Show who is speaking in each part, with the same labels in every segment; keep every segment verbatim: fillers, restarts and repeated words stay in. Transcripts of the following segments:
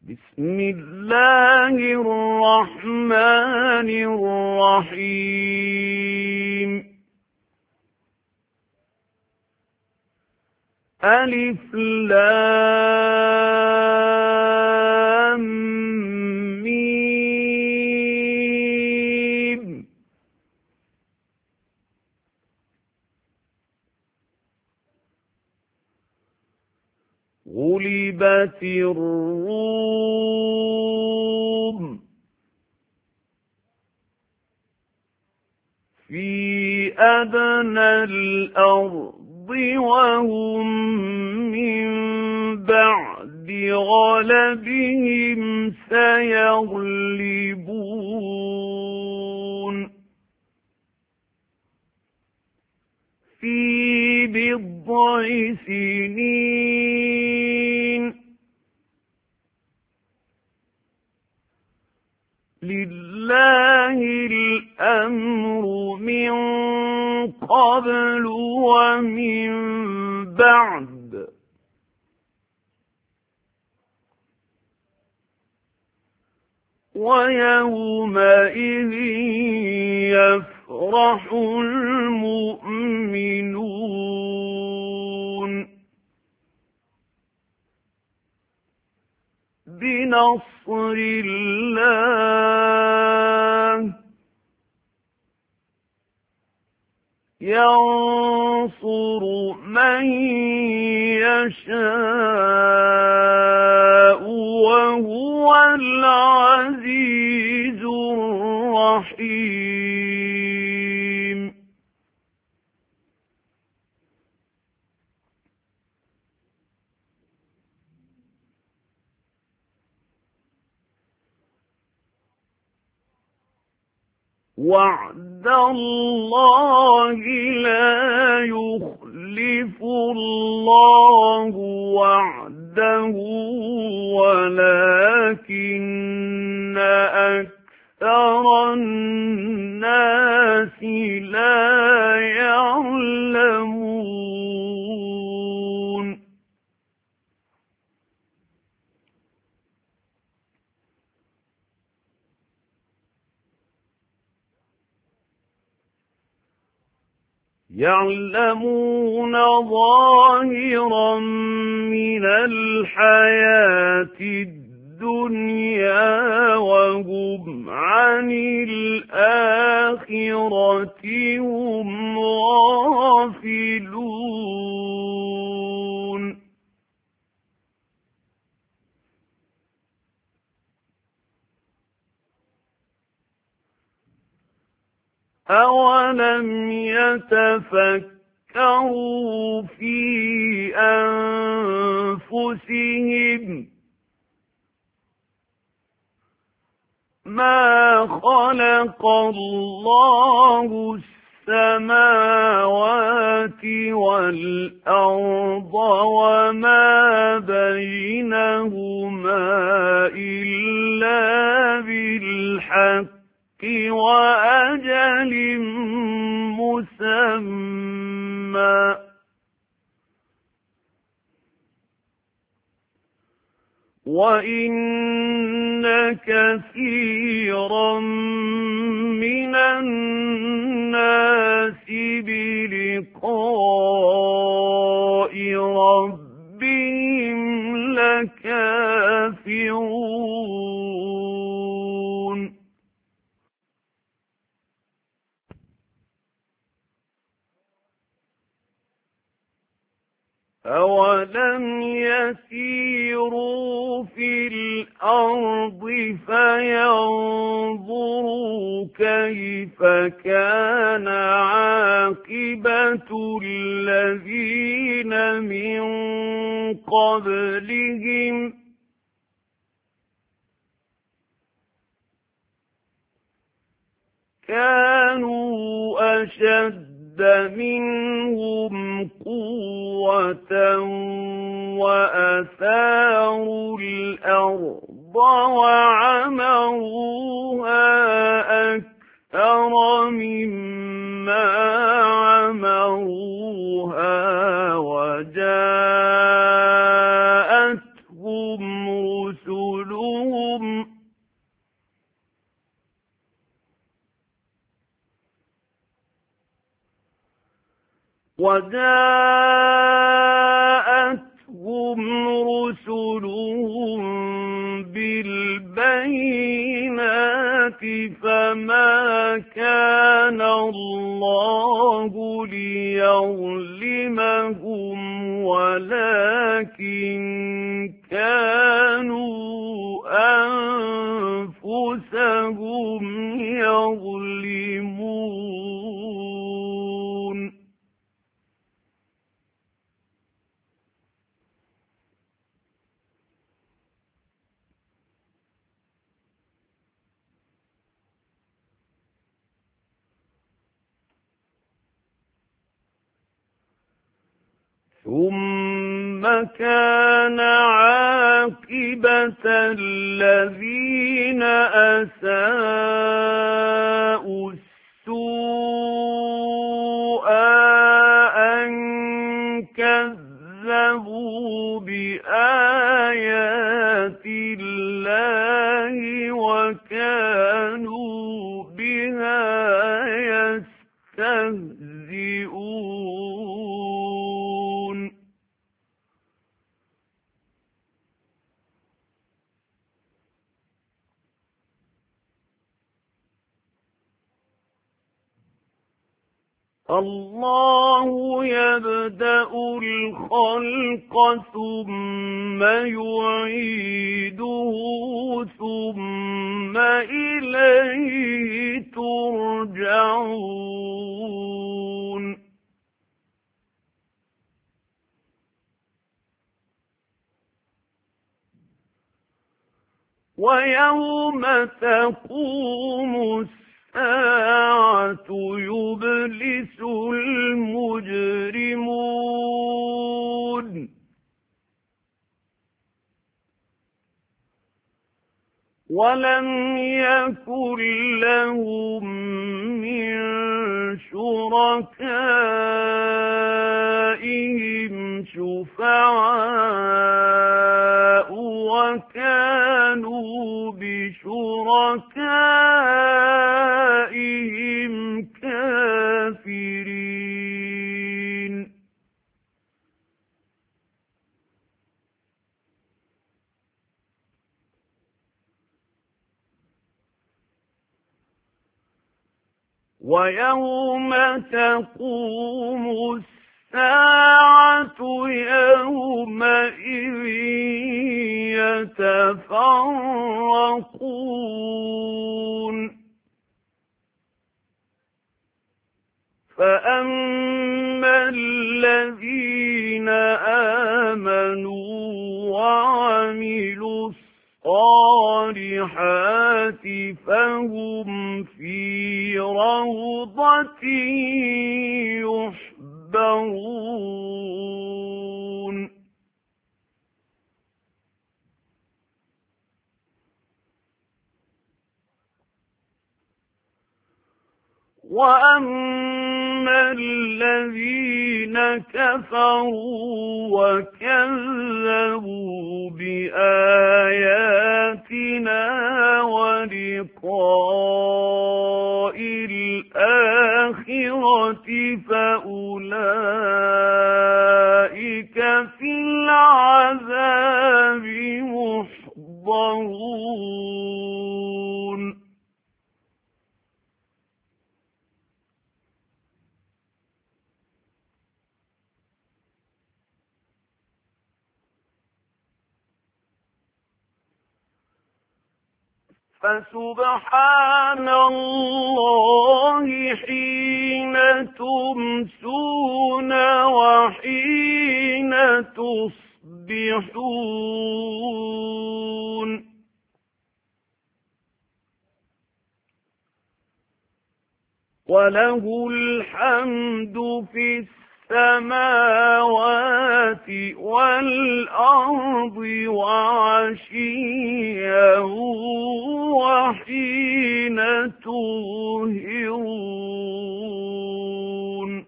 Speaker 1: بسم الله الرحمن الرحيم ألف لام ميم غلبت الروم في أدنى الأرض وهم من بعد غلبهم سيغلبون في بضع سنين لله الأمر من قبل ومن بعد ويومئذ يفرح المؤمنون بنصر الله ينصر من يشاء وهو العزيز الرحيم وعد الله لا يخلف الله وعده ولكن أكثر الناس لا يعلمون يعلمون ظاهرا من الحياة الدنيا وهم عن الآخرة هم غافلون أولم يتفكروا في أنفسهم ما خلق الله السماوات والأرض وما بينهما إلا بالحق وأجل مسمى وإن كثيرا من الناس بلقاء ربهم لكافرون أولم يسيروا في الأرض فينظروا كيف كان عاقبة الذين من قبلهم كانوا أشد منهم قوة وأثاروا الأرض وعمروها أكثر مما عمروها وجاءتهم رسلهم وجاءتهم رسلهم بالبينات فما كان الله ليظلمهم ولكن كانوا أنفسهم يظلمون ثم كان عاقبة الذين أساءوا السوء أن كذبوا بآيات الله وكانوا بها يستهزئون الله يبدأ الخلق ثم يعيده ثم إليه ترجعون ويوم تقوم الساعة الساعة يبلس المجرمون ولم يكن لهم من شركائهم شفعاء وكانوا بشركائهم كافرين ويوم تقوم الساعة يومئذ يتفرقون فأما الذين آمنوا وعملوا الصالحات فهم في روضة يحبرون وأما الذين كفروا وكذبوا بآياتنا ولقاء الآخرة فأولئك في العذاب محضرون فسبحان الله حين تمسون وحين تصبحون وله الحمد في السماوات والأرض وعشيا وحين تظهرون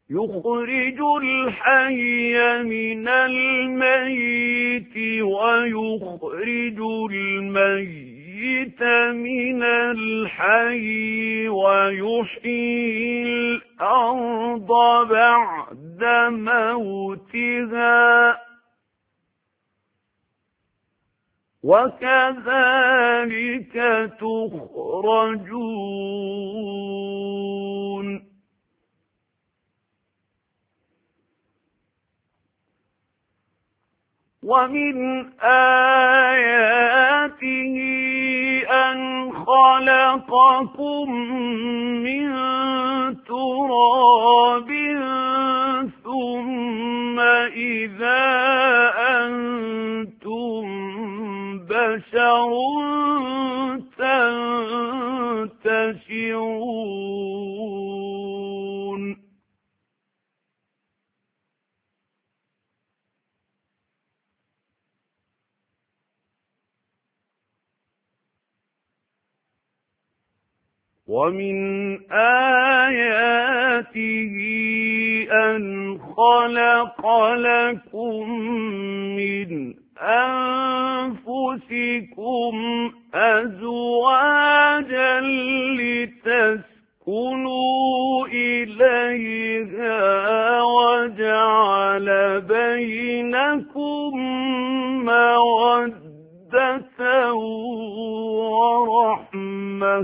Speaker 1: يخرج الحي من الميت ويخرج الميت من الحي ويحيي الأرض بعد موتها وكذلك تخرجون ومن آياته أن خلقكم من تراب ثم إذا أنتم بشر تنتشرون ومن آياته أن خلق لكم من أنفسكم أزواجا لتسكنوا إليها وجعل بينكم مودة ورحمة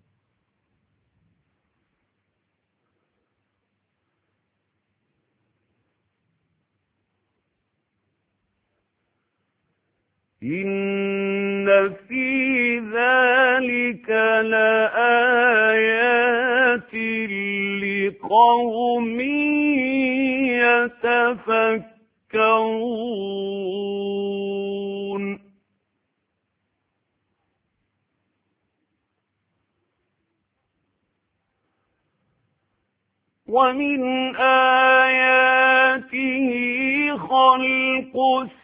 Speaker 1: إن في ذلك لآيات لقوم يتفكرون ومن آياته خلق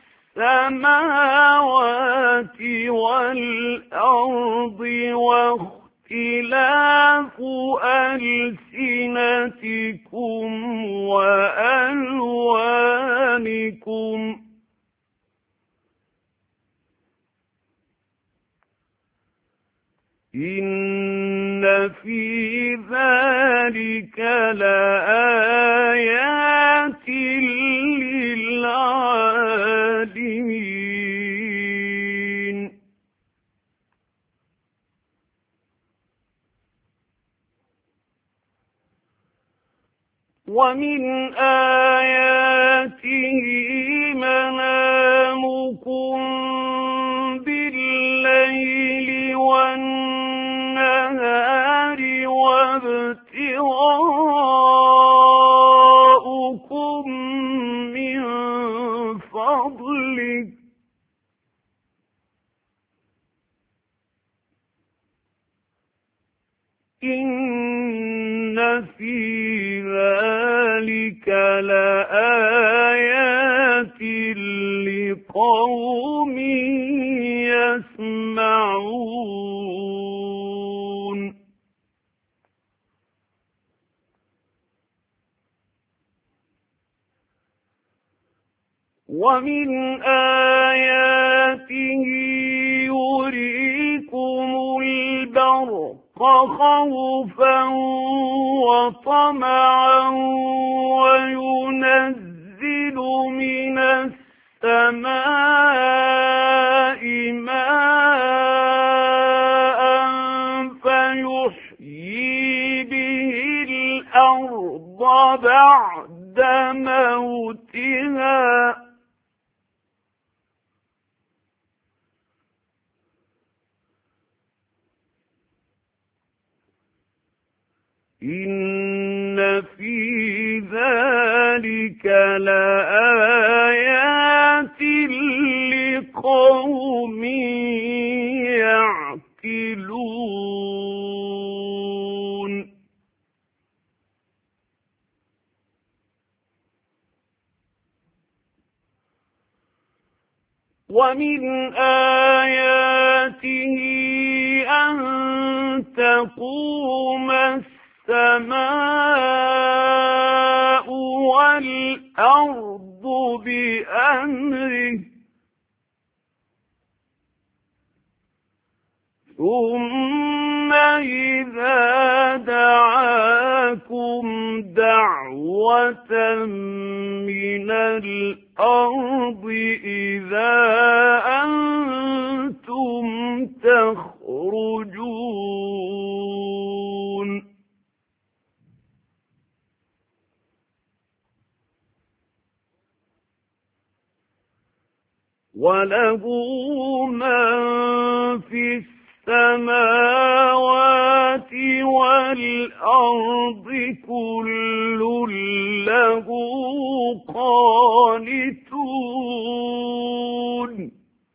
Speaker 1: السماوات والأرض واختلاف ألسنتكم وألوانكم إن في ذلك لآيات للعالمين ومن آياته منامكم بالليل والنهار وابتغاؤكم من فضله إن في ذلك لآيات لقوم يسمعون ومن آياته يريكم البرق خوفا وطمعا وينزل من السماء ماء فيحيي به الأرض بعد موتها إن في ذلك لآيات لقوم يعقلون ومن آياته أن تقوم السماء ثم إذا دعاكم دعوة من الأرض إذا أنتم تخرجون وله من في السماوات والأرض كل له قانتون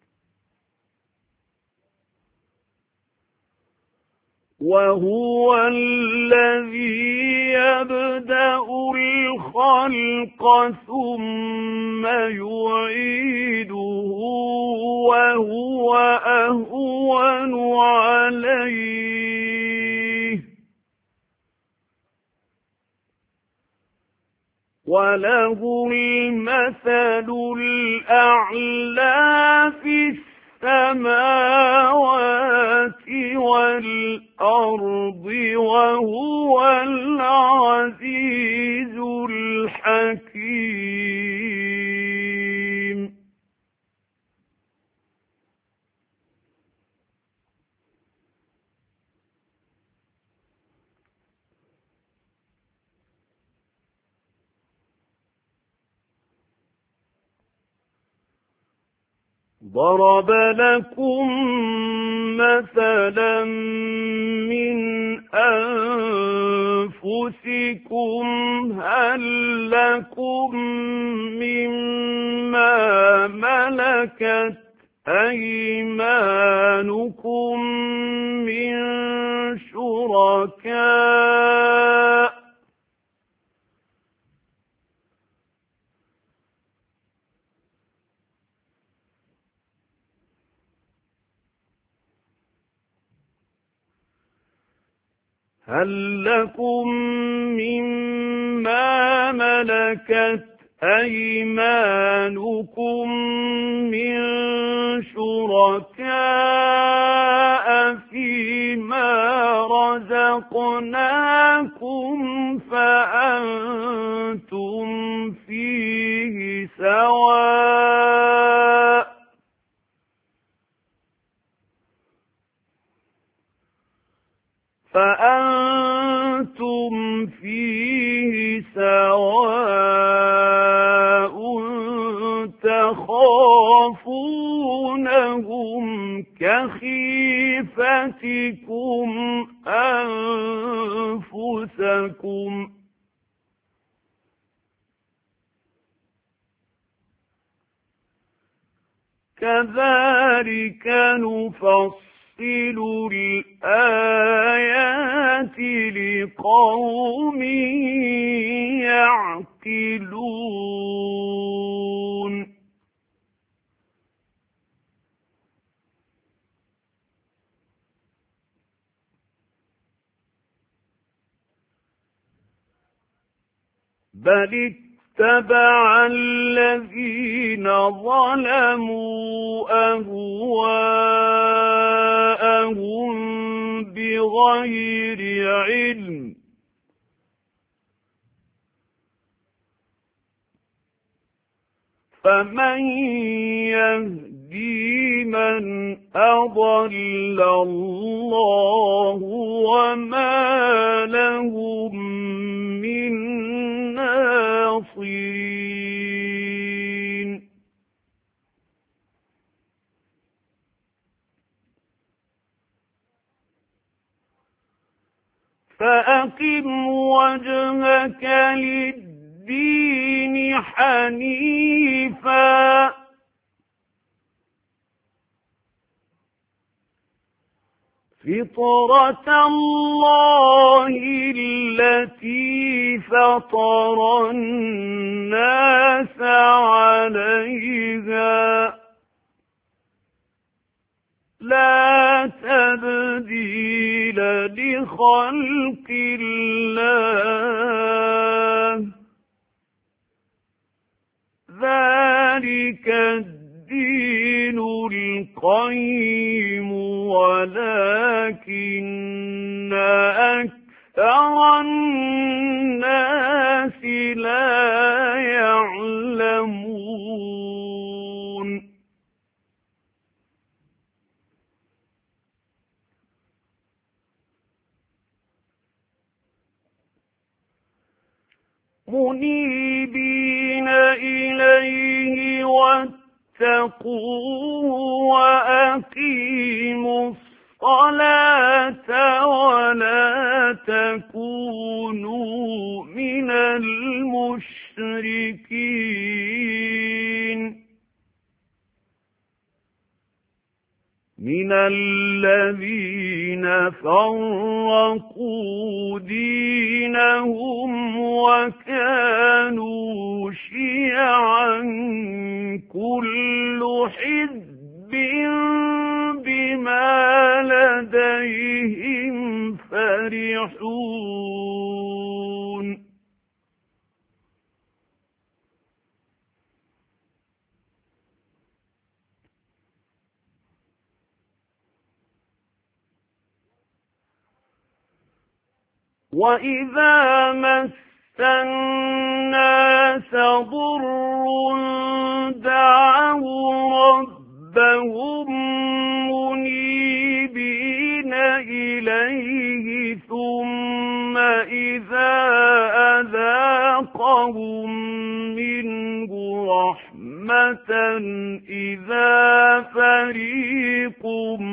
Speaker 1: وهو الذي يبدأ الخلق ثم يعيده وهو أهون عليه وله المثل الأعلى في السماوات والأرض وهو العزيز الحكيم ضرب لكم مثلا من أنفسكم هل لكم مما ملكت أيمانكم من شركاء هل لكم مما ملكت أيمانكم من شركاء فيما رزقناكم فأنتم فيه سواء فأنتم فيه سواء تخافونهم كخيفتكم أنفسكم كذلك نفصل الآيات لقوم يعقلون بل اتبع الذين ظلموا أهواءهم بغير علم فمن يهدي من أضل الله وما لهم من ناصرين فأقم وجهك للدين حنيفا فطرة الله التي فطر الناس عليها لا تبديل لخلق الله ذلك الدين القيم ولكن أكثر الناس لا يعلمون منيبين إليه واتقوه وأقيموا الصلاة ولا تكونوا من المشركين من الذين فرقوا دينهم وكانوا شيعا كل حزب بما لديهم فرحون وَإِذَا مَسَّ النَّاسَ ضُرٌّ دَعَوْا رَبَّهُم مُّنِيبِينَ إِلَيْهِ ثُمَّ إِذَا أَذَاقَهُم مِّنْهُ رَحْمَةً إِذَا فَرِيقٌ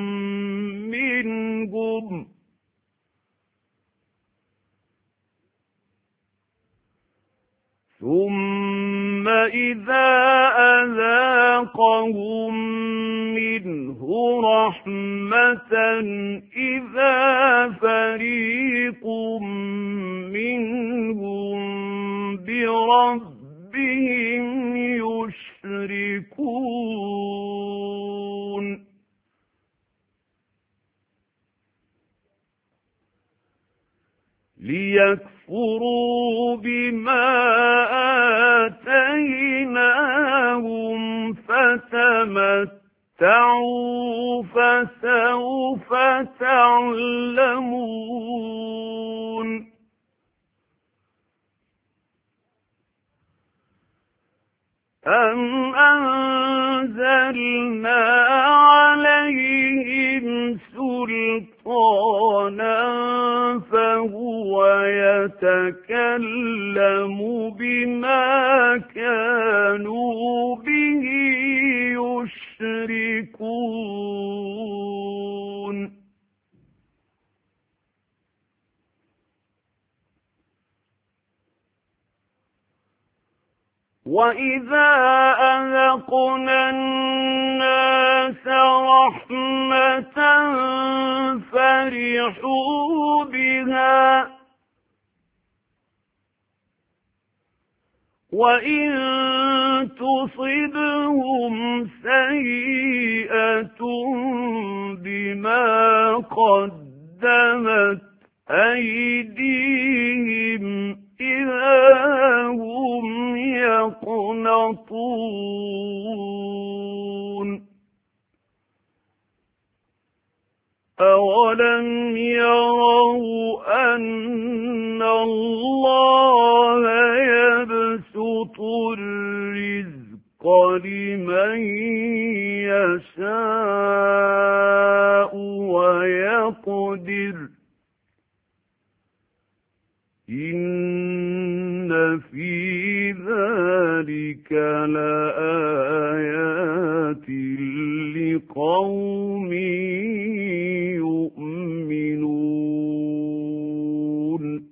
Speaker 1: مِّنْهُمْ ثُمَّ إِذَا أَذَاقَهُم مِّنْهُ رَحْمَةً إِذَا فَرِيقٌ مِّنْهُم بِرَبِّهِمْ يُشْرِكُونَ لِيَكْفُرُوا بِمَا آتَيْنَاهُمْ فَتَمَتَّعُوا فَسَوْفَ تَعْلَمُونَ أَمْ أَنزَلْنَا عَلَيْهِمْ سُلْطَانًا فَهُوَ يَتَكَلَّمُ بِمَا كَانُوا بِهِ يُشْرِكُونَ وَإِذَا أَذَقْنَا النَّاسَ رَحْمَةً فَرِحُوا بِهَا وَإِن تُصِبْهُمْ سَيِّئَةٌ بِمَا قَدَّمَتْ أَيْدِيهِمْ إِذَا هُمْ يَقْنَطُونَ أَوَلَمْ يَرَوْا أَنَّ اللَّهَ يَبْسُطُ الرِّزْقَ لِمَن يَشَاءُ وَيَقْدِرُ إِنَّ فِي ذَلِكَ لَآيَاتٍ لِقَوْمٍ يُؤْمِنُونَ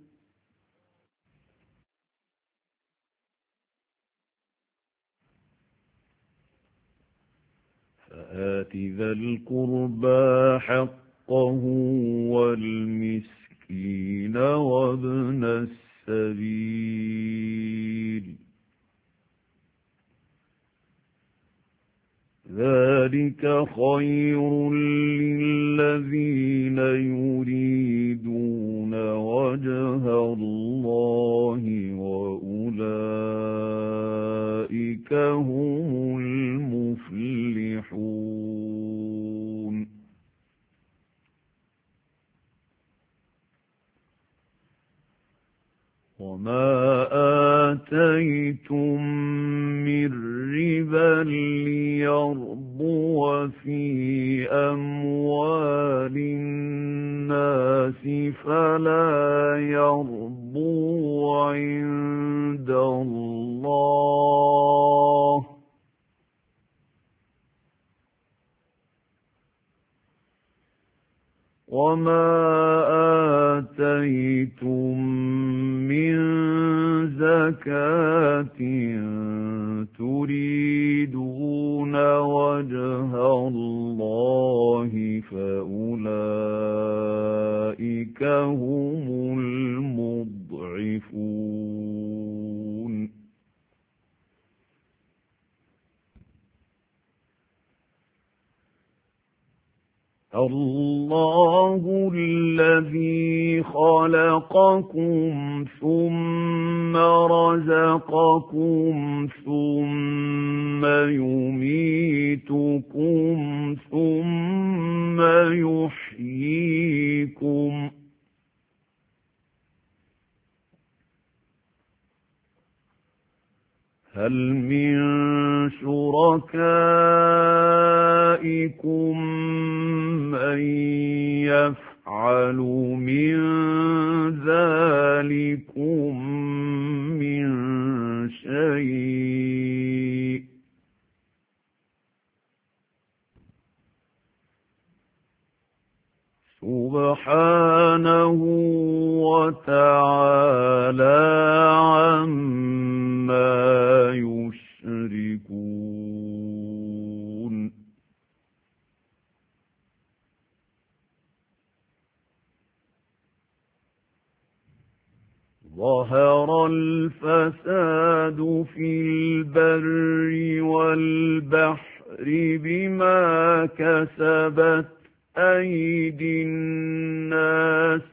Speaker 1: فَآتِ ذَا الْقُرْبَى حَقَّهُ وَالْمِسْكِينَ وَابْنَ السَّبِيلِ ذَلِكَ خَيْرٌ لِّلَّذِينَ يُرِيدُونَ وَجْهَ اللَّهِ وَأُولَٰئِكَ هُمُ الْمُفْلِحُونَ وما آتيتم من ربا ليربو في أموال الناس فلا يربو عند الله وما آتيتم من زكاة تريدون وجه الله فأولئك هم المضعفون الله الذي خلقكم ثم رزقكم ثم يميتكم ثم يحييكم هل من شركائكم من يفعل من ذلكم من شيء سبحانه وتعالى عما يشركون ظهر الفساد في البر والبحر بما كسبت أيدي الناس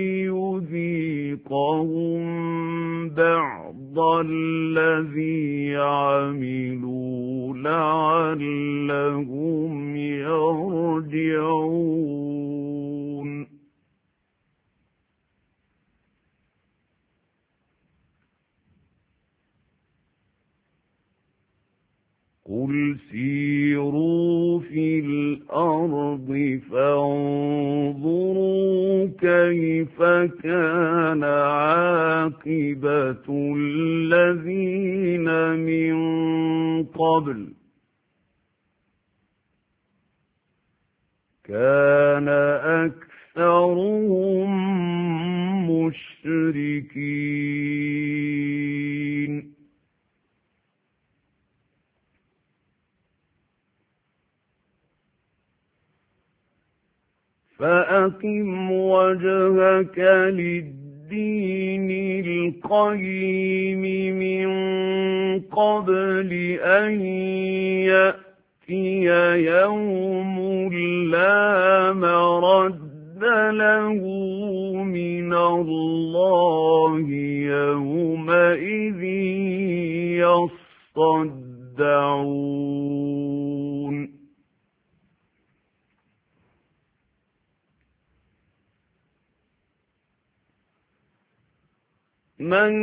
Speaker 1: ليذيقهم بعض الذي عملوا لعلهم يرجعون قل سيروا في الأرض فانظروا كيف كان عاقبة الذين من قبل كان أكثرهم مشركين فأقم وجهك للدين القيم من قبل أن يأتي يوم لا مرد له من الله يومئذ يصدعون من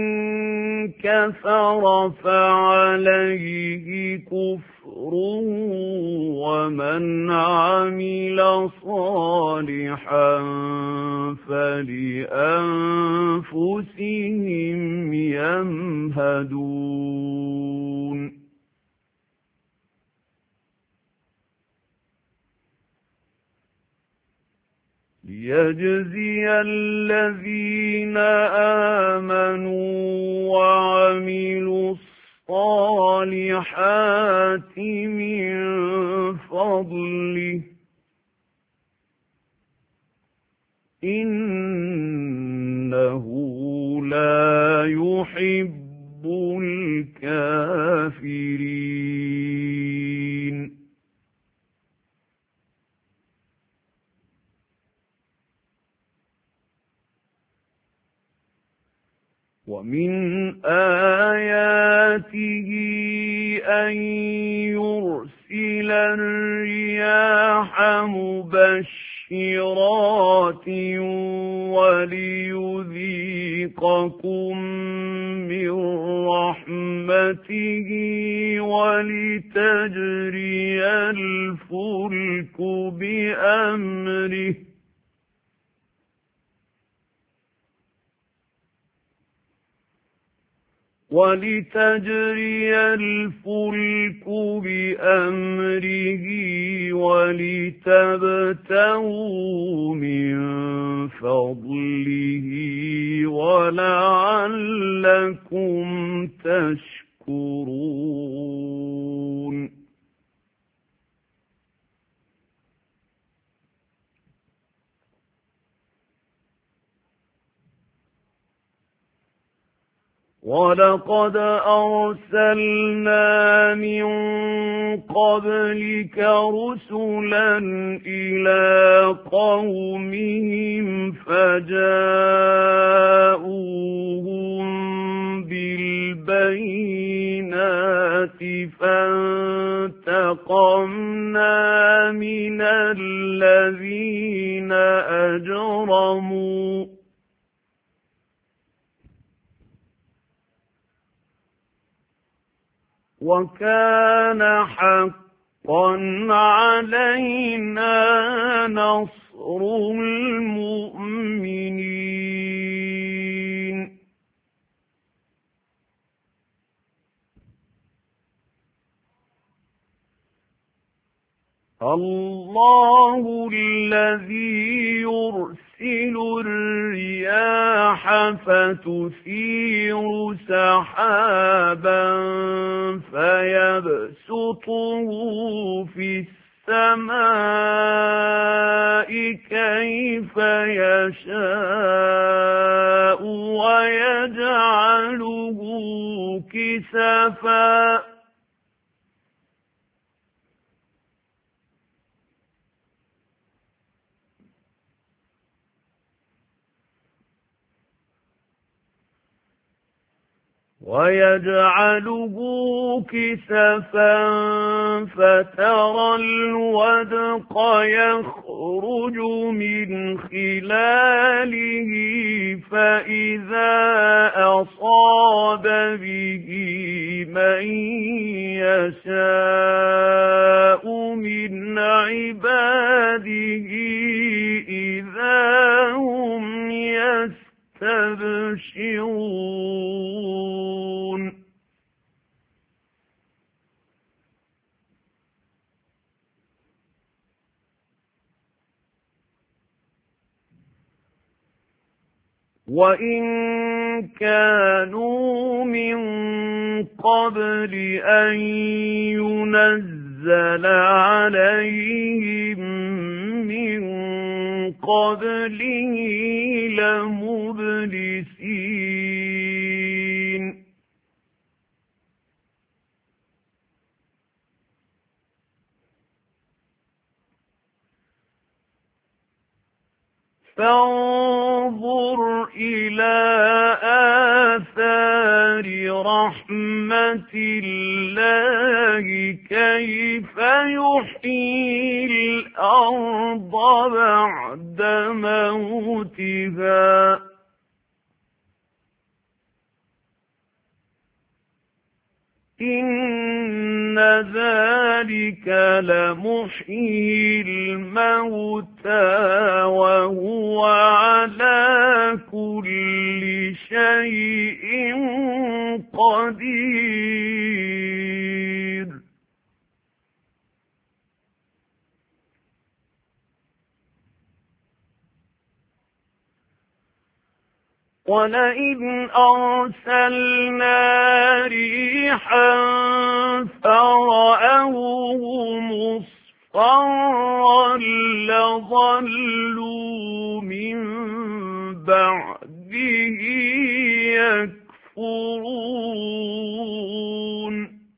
Speaker 1: كفر فعليه كفره ومن عمل صالحا فلأنفسهم يمهدون ليجزي الذين آمنوا وعملوا الصالحات من فضله إنه لا يحب الكافرين ومن آياته أن يرسل الرياح مبشرات وليذيقكم من رحمته ولتجري الفلك بأمره ولتجري الفلك بأمره ولتبتغوا من فضله ولعلكم تشكرون وَلَقَدْ أَرْسَلْنَا مِن قَبْلِكَ رُسُلًا إِلَىٰ قَوْمِهِمْ فَجَاءُوهُم بِالْبَيِّنَاتِ فَانتَقَمْنَا مِنَ الَّذِينَ أَجْرَمُوا وَكَانَ حَقًّا عَلَيْنَا نَصْرُ الْمُؤْمِنِينَ اللَّهُ الَّذِي يُرْسِلُ الرِّيَاحَ فَتُثِيرُ سَحَابًا فَيَبْسُطُهُ فِي السَّمَاءِ كَيْفَ يَشَاءُ وَيَجْعَلُهُ كِسَفًا وَيَجْعَلُهُ كِسَفًا فَتَرَى الْوَدْقَ يَخْرُجُ مِنْ خِلَالِهِ فَإِذَا أَصَابَ بِهِ مَن يَشَاءُ مِنْ عِبَادِهِ إِذَا هُمْ يَسْتَبْشِرُونَ وَإِن كَانُوا مِن قَبْلِ أَن يُنَزَّلَ عَلَيْهِم مِّن قَبْلِهِ لَمُبْلِسِينَ فانظُرْ إِلَىٰ آثَارِ رَحْمَةِ اللَّهِ كَيْفَ يُحْيِي الْأَرْضَ بَعْدَ مَوْتِهَا إِنَّ ذَلِكَ لَمُحْيِي الْمَوْتَىٰ وَهُوَ عَلَىٰ كُلِّ شَيْءٍ قَدِيرٌ وَلَئِنْ أَرْسَلْنَا رِيحًا فَرَأَوْهُ مُصْفَرًّا لَّظَلُّوا مِن بَعْدِهِ يَكْفُرُونَ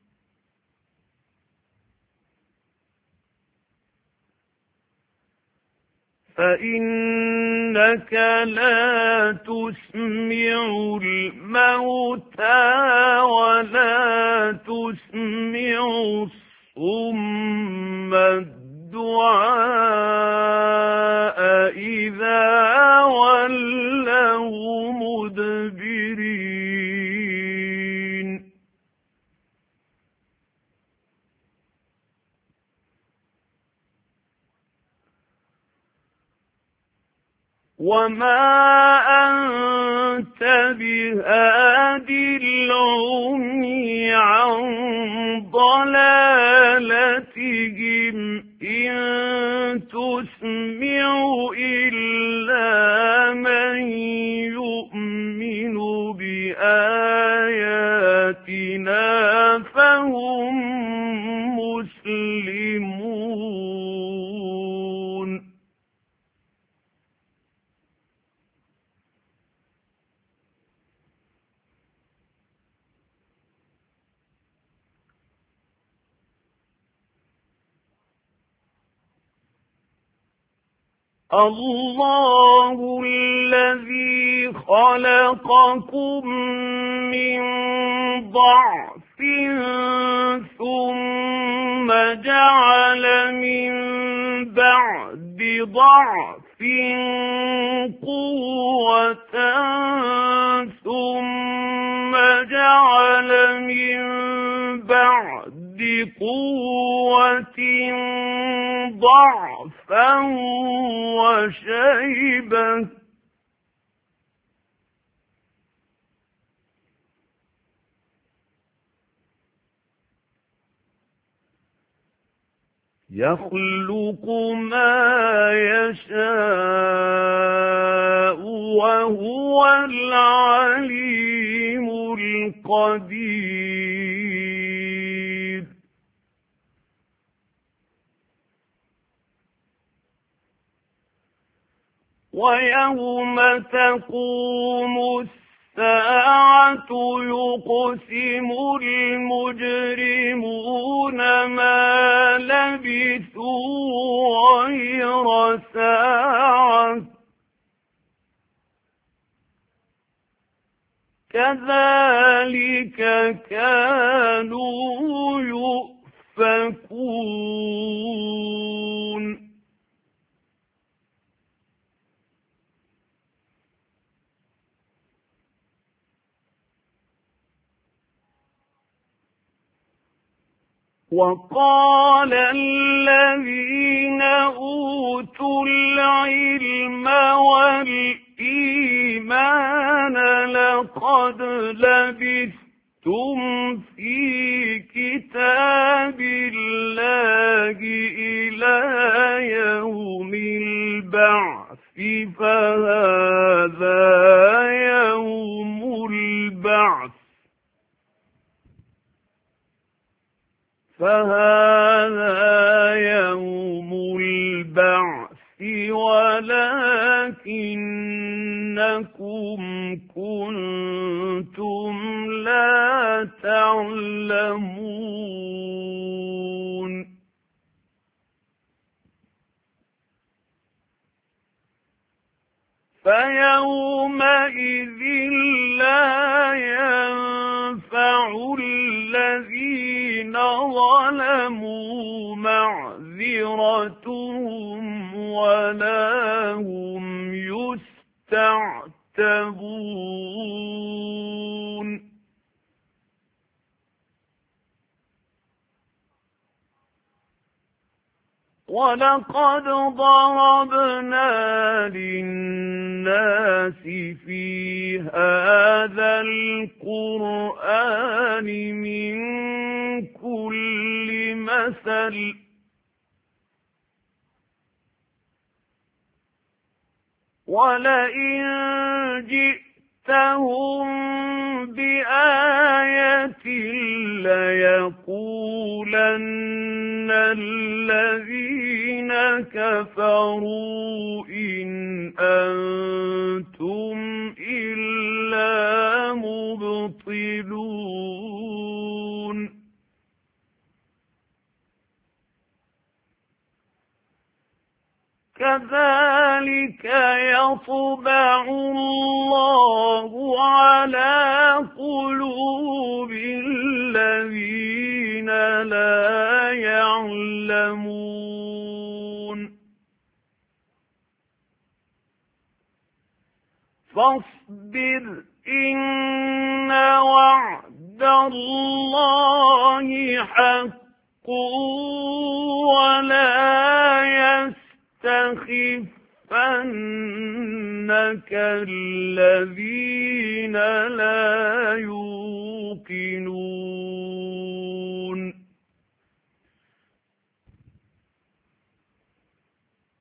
Speaker 1: فَإِنَّكَ لَا تُسْمِعُ الْمَوْتَىٰ وَلَا تُسْمِعُ الصُّمَّ الدُّعَاءَ إِذَا وَلَّوْا مدبرين وما أنت بهاد العمي عن ضلالتهم إن تسمع إلا من يؤمن بآياتنا فهم مسلمون الله الذي خلقكم من ضعف ثم جعل من بعد ضعف قوة ثم جعل من بعد قوة ضعفا وشيبة يخلق ما يشاء وهو العليم القدير ويوم تقوم الساعة يقسم المجرمون ما لبثوا غير ساعة كذلك كانوا يؤفكون وقال الذين أوتوا العلم والإيمان لقد لبثتم في كتاب الله إلى يوم البعث فهذا يوم البعث فهذا يوم البعث ولكنكم كنتم لا تعلمون فيومئذ لا ينفع الذين ظلموا معذرتهم ولا هم يستعتبون ولقد ضربنا للناس في هذا القرآن من كل مثل ولئن جئتهم بآية ليقولن الذين كفروا إن أنتم إلا مبطلون كذلك يطبع الله على قلوب الذين لا يعلمون فاصبر إن وعد الله حق ولا يستخفنك الذين لا